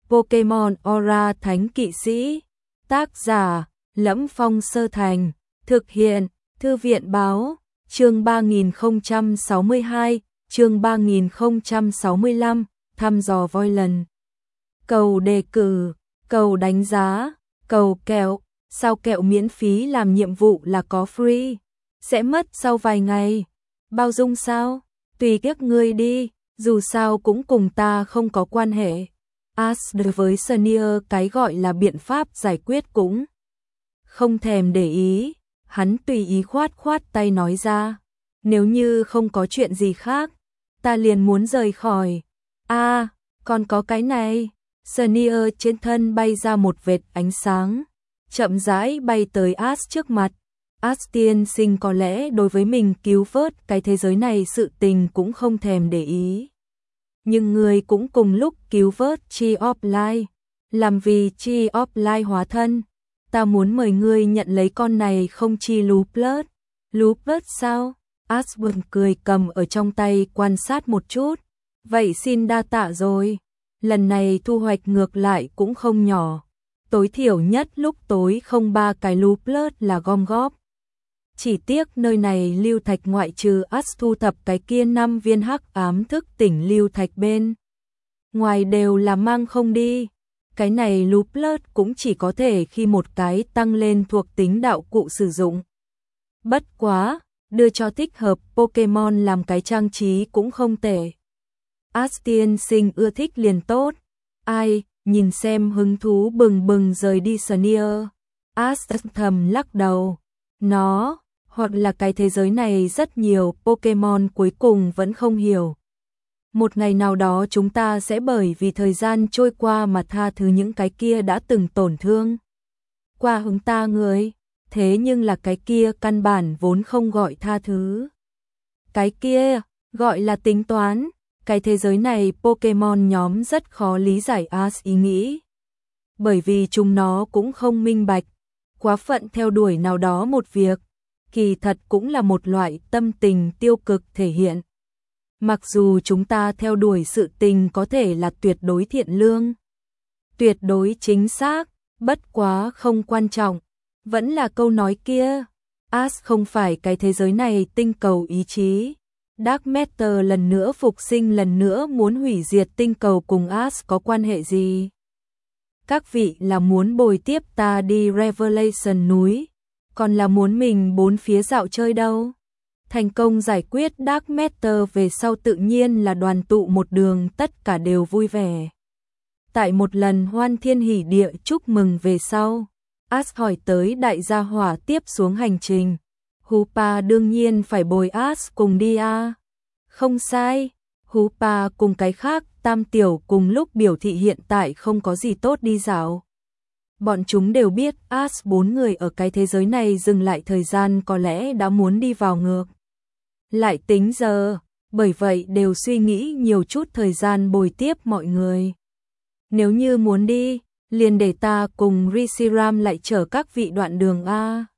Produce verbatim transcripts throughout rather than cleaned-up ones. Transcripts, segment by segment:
Pokemon Aura Thánh Kỵ Sĩ. Tác giả: Lẫm Phong Sơ Thành. Thực hiện: Thư viện báo. Chương ba nghìn không trăm sáu mươi hai, chương ba nghìn không trăm sáu mươi lăm, thăm dò Voidland. Cầu đề cử, cầu đánh giá, cầu kẹo, sao kẹo miễn phí làm nhiệm vụ là có free, sẽ mất sau vài ngày. Bao dung sao? Tùy các ngươi đi, dù sao cũng cùng ta không có quan hệ. Ash đối với Sneer cái gọi là biện pháp giải quyết cũng không thèm để ý, hắn tùy ý khoát khoát tay nói ra, nếu như không có chuyện gì khác, ta liền muốn rời khỏi. A, à, còn có cái này. Sneer trên thân bay ra một vệt ánh sáng, chậm rãi bay tới Ash trước mặt. Ash tiên sinh có lẽ đối với mình cứu vớt cái thế giới này sự tình cũng không thèm để ý. Nhưng người cũng cùng lúc cứu vớt Tree of Life, làm vì Tree of Life hóa thân. Ta muốn mời ngươi nhận lấy con này không chi Lupus. Lupus sao? Ash buồn cười cầm ở trong tay quan sát một chút. Vậy xin đa tạ rồi. Lần này thu hoạch ngược lại cũng không nhỏ. Tối thiểu nhất lúc tối không ba cái Lupus là gom góp. Chỉ tiếc nơi này lưu thạch ngoại trừ Ash thu thập cái kia năm viên hắc ám thức tỉnh lưu thạch bên ngoài đều là mang không đi. Cái này Lupus cũng chỉ có thể khi một cái tăng lên thuộc tính đạo cụ sử dụng. Bất quá, đưa cho thích hợp Pokemon làm cái trang trí cũng không tệ. Ash tiên sinh ưa thích liền tốt. Ai, nhìn xem hứng thú bừng bừng rời đi Sneer. Ash thầm lắc đầu. Nó, hoặc là cái thế giới này rất nhiều Pokemon cuối cùng vẫn không hiểu. Một ngày nào đó chúng ta sẽ bởi vì thời gian trôi qua mà tha thứ những cái kia đã từng tổn thương qua hướng ta người. Thế nhưng là cái kia căn bản vốn không gọi tha thứ. Cái kia, gọi là tính toán. Cái thế giới này Pokemon nhóm rất khó lý giải Ash ý nghĩ. Bởi vì chúng nó cũng không minh bạch. Quá phận theo đuổi nào đó một việc, kỳ thật cũng là một loại tâm tình tiêu cực thể hiện. Mặc dù chúng ta theo đuổi sự tình có thể là tuyệt đối thiện lương, tuyệt đối chính xác, bất quá không quan trọng. Vẫn là câu nói kia, Ash không phải cái thế giới này tinh cầu ý chí. Dark Matter lần nữa phục sinh lần nữa muốn hủy diệt tinh cầu cùng Ash có quan hệ gì? Các vị là muốn bồi tiếp ta đi Revelation núi, còn là muốn mình bốn phía dạo chơi đâu? Thành công giải quyết Dark Matter về sau tự nhiên là đoàn tụ một đường tất cả đều vui vẻ. Tại một lần hoan thiên hỷ địa chúc mừng về sau, Ash hỏi tới đại gia hỏa tiếp xuống hành trình. Hoopa đương nhiên phải bồi Ash cùng đi a. Không sai, Hoopa cùng cái khác tam tiểu cùng lúc biểu thị hiện tại không có gì tốt đi dạo. Bọn chúng đều biết Ash bốn người ở cái thế giới này dừng lại thời gian có lẽ đã muốn đi vào ngược lại tính giờ, bởi vậy đều suy nghĩ nhiều chút thời gian bồi tiếp mọi người. Nếu như muốn đi, liền để ta cùng Reshiram lại chở các vị đoạn đường a.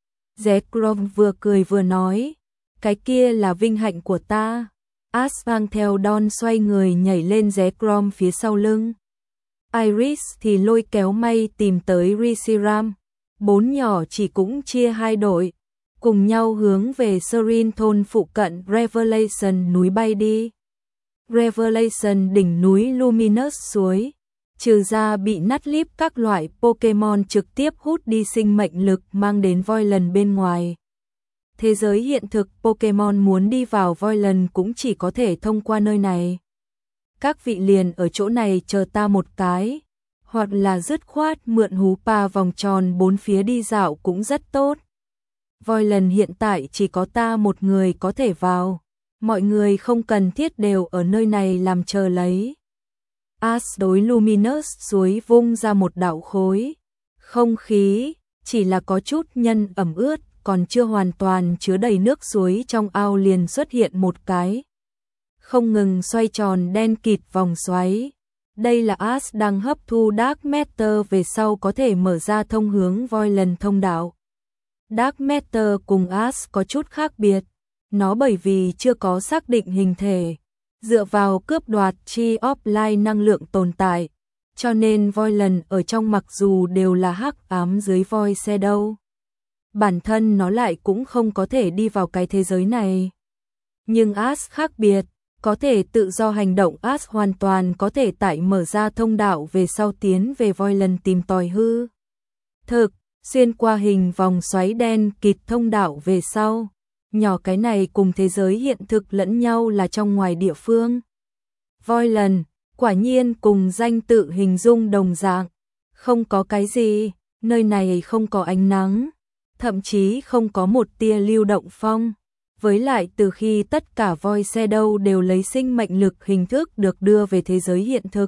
Zekrom vừa cười vừa nói, cái kia là vinh hạnh của ta. Ash mang theo Don xoay người nhảy lên Zekrom phía sau lưng. Iris thì lôi kéo May tìm tới Reshiram. Bốn nhỏ chỉ cũng chia hai đội, cùng nhau hướng về Serene thôn phụ cận Revelation núi bay đi. Revelation đỉnh núi Luminous suối, trừ ra bị nát líp các loại Pokemon trực tiếp hút đi sinh mệnh lực mang đến Voidland bên ngoài. Thế giới hiện thực Pokemon muốn đi vào Voidland cũng chỉ có thể thông qua nơi này. Các vị liền ở chỗ này chờ ta một cái, hoặc là dứt khoát mượn Hoopa vòng tròn bốn phía đi dạo cũng rất tốt. Voidland hiện tại chỉ có ta một người có thể vào, mọi người không cần thiết đều ở nơi này làm chờ lấy. Ash đối Luminous suối vung ra một đạo khối. Không khí, chỉ là có chút nhân ẩm ướt, còn chưa hoàn toàn chứa đầy nước suối trong ao liền xuất hiện một cái không ngừng xoay tròn đen kịt vòng xoáy. Đây là Ash đang hấp thu Dark Matter về sau có thể mở ra thông hướng Voidland thông đạo. Dark Matter cùng Ash có chút khác biệt, nó bởi vì chưa có xác định hình thể, dựa vào cướp đoạt Tree of Life năng lượng tồn tại, cho nên Voidland ở trong mặc dù đều là hắc ám dưới Void Shadow, bản thân nó lại cũng không có thể đi vào cái thế giới này. Nhưng Ash khác biệt, có thể tự do hành động. Ash hoàn toàn có thể tại mở ra thông đạo về sau tiến về Voidland tìm tòi hư thực, xuyên qua hình vòng xoáy đen kịt thông đạo về sau. Nhỏ cái này cùng thế giới hiện thực lẫn nhau là trong ngoài địa phương. Voidland, quả nhiên cùng danh tự hình dung đồng dạng, không có cái gì, nơi này không có ánh nắng, thậm chí không có một tia lưu động phong. Với lại từ khi tất cả Void Shadow đều lấy sinh mệnh lực hình thức được đưa về thế giới hiện thực,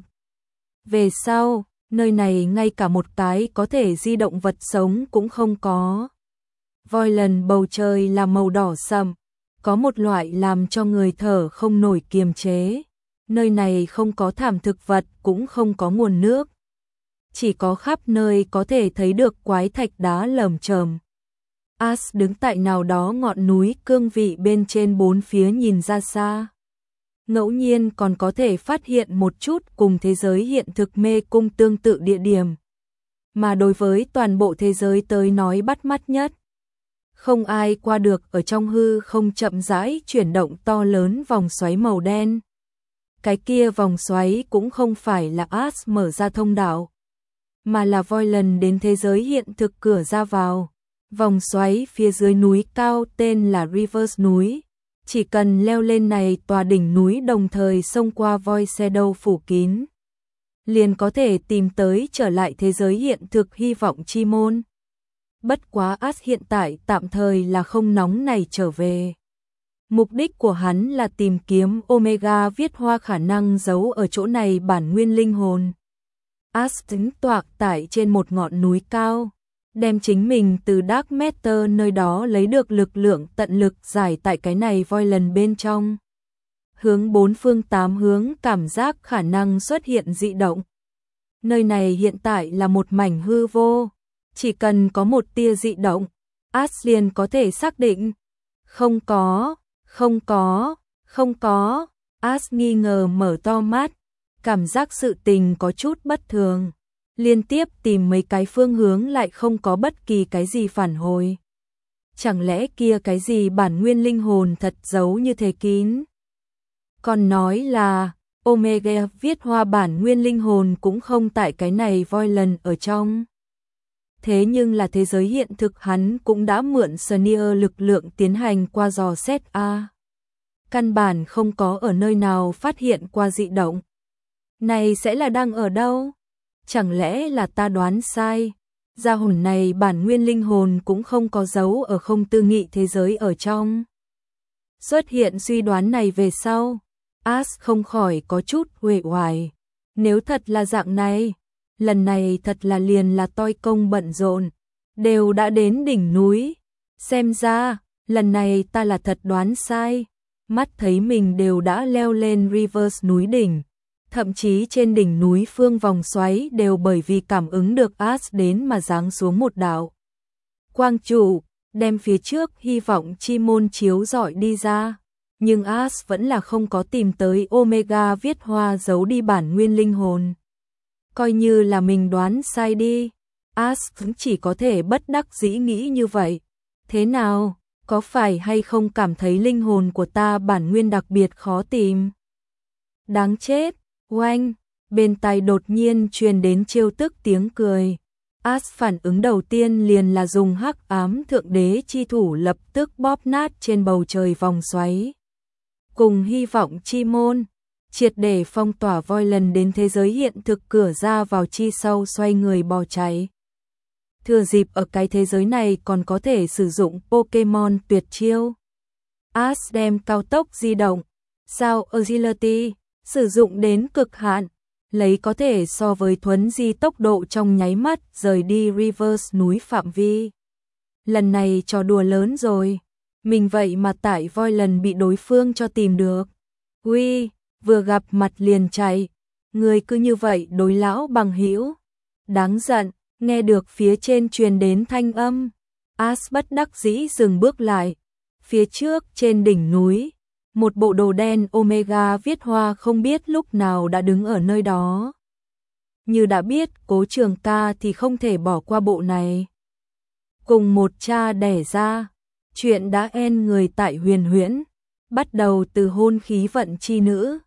về sau, nơi này ngay cả một cái có thể di động vật sống cũng không có. Voidland bầu trời là màu đỏ sậm, có một loại làm cho người thở không nổi kiềm chế. Nơi này không có thảm thực vật, cũng không có nguồn nước. Chỉ có khắp nơi có thể thấy được quái thạch đá lởm chởm. Ash đứng tại nào đó ngọn núi cương vị bên trên, bốn phía nhìn ra xa. Ngẫu nhiên còn có thể phát hiện một chút cùng thế giới hiện thực mê cung tương tự địa điểm. Mà đối với toàn bộ thế giới tới nói bắt mắt nhất, không ai qua được ở trong hư không chậm rãi chuyển động to lớn vòng xoáy màu đen. Cái kia vòng xoáy cũng không phải là Ash mở ra thông đạo, mà là Voidland đến thế giới hiện thực cửa ra vào. Vòng xoáy phía dưới núi cao tên là Reverse núi. Chỉ cần leo lên này tòa đỉnh núi đồng thời xông qua Void Shadow phủ kín, liền có thể tìm tới trở lại thế giới hiện thực hy vọng chi môn. Bất quá Ash hiện tại tạm thời là không nóng này trở về. Mục đích của hắn là tìm kiếm Omega viết hoa khả năng giấu ở chỗ này bản nguyên linh hồn. Ash tính toạc tại trên một ngọn núi cao, đem chính mình từ Dark Matter nơi đó lấy được lực lượng tận lực giải tại cái này Voidland bên trong. Hướng bốn phương tám hướng cảm giác khả năng xuất hiện dị động. Nơi này hiện tại là một mảnh hư vô, chỉ cần có một tia dị động, Ash liền có thể xác định. Không có, không có, không có. Ash nghi ngờ mở to mắt, cảm giác sự tình có chút bất thường. Liên tiếp tìm mấy cái phương hướng lại không có bất kỳ cái gì phản hồi. Chẳng lẽ kia cái gì bản nguyên linh hồn thật giấu như thế kín? Còn nói là Omega viết hoa bản nguyên linh hồn cũng không tại cái này Voidland ở trong. Thế nhưng là thế giới hiện thực hắn cũng đã mượn Sneer lực lượng tiến hành qua dò xét a. Căn bản không có ở nơi nào phát hiện qua dị động. Này sẽ là đang ở đâu? Chẳng lẽ là ta đoán sai? Gia hồn này bản nguyên linh hồn cũng không có dấu ở không tư nghị thế giới ở trong. Xuất hiện suy đoán này về sau, Ash không khỏi có chút uể oải. Nếu thật là dạng này, lần này thật là liền là toi công bận rộn, đều đã đến đỉnh núi. Xem ra, lần này ta là thật đoán sai. Mắt thấy mình đều đã leo lên Reverse núi đỉnh. Thậm chí trên đỉnh núi phương vòng xoáy đều bởi vì cảm ứng được Ash đến mà giáng xuống một đạo quang trụ, đem phía trước hy vọng chi môn chiếu rọi đi ra. Nhưng Ash vẫn là không có tìm tới Omega viết hoa giấu đi bản nguyên linh hồn. Coi như là mình đoán sai đi, Ash cũng chỉ có thể bất đắc dĩ nghĩ như vậy. Thế nào, có phải hay không cảm thấy linh hồn của ta bản nguyên đặc biệt khó tìm? Đáng chết! Oanh, bên tai đột nhiên truyền đến trêu tức tiếng cười. Ash phản ứng đầu tiên liền là dùng hắc ám thượng đế chi thủ lập tức bóp nát trên bầu trời vòng xoáy. Cùng hy vọng chi môn, triệt để phong tỏa Voidland đến thế giới hiện thực cửa ra vào chi sau xoay người bỏ chạy. Thừa dịp ở cái thế giới này còn có thể sử dụng Pokemon tuyệt chiêu. Ash đem cao tốc di động, sao Agility, sử dụng đến cực hạn, lấy có thể so với thuấn di tốc độ trong nháy mắt rời đi Reverse núi phạm vi. Lần này trò đùa lớn rồi, mình vậy mà tại Voidland bị đối phương cho tìm được. Uy, vừa gặp mặt liền chạy, người cứ như vậy đối lão bằng hữu. Đáng giận, nghe được phía trên truyền đến thanh âm, Ash bất đắc dĩ dừng bước lại. Phía trước trên đỉnh núi, một bộ đồ đen Omega viết hoa không biết lúc nào đã đứng ở nơi đó. như đã biết Cố Trường Ca thì không thể bỏ qua bộ này. Cùng một cha đẻ ra, chuyện đã en người tại Huyền Huyễn, bắt đầu từ hôn khí vận chi nữ,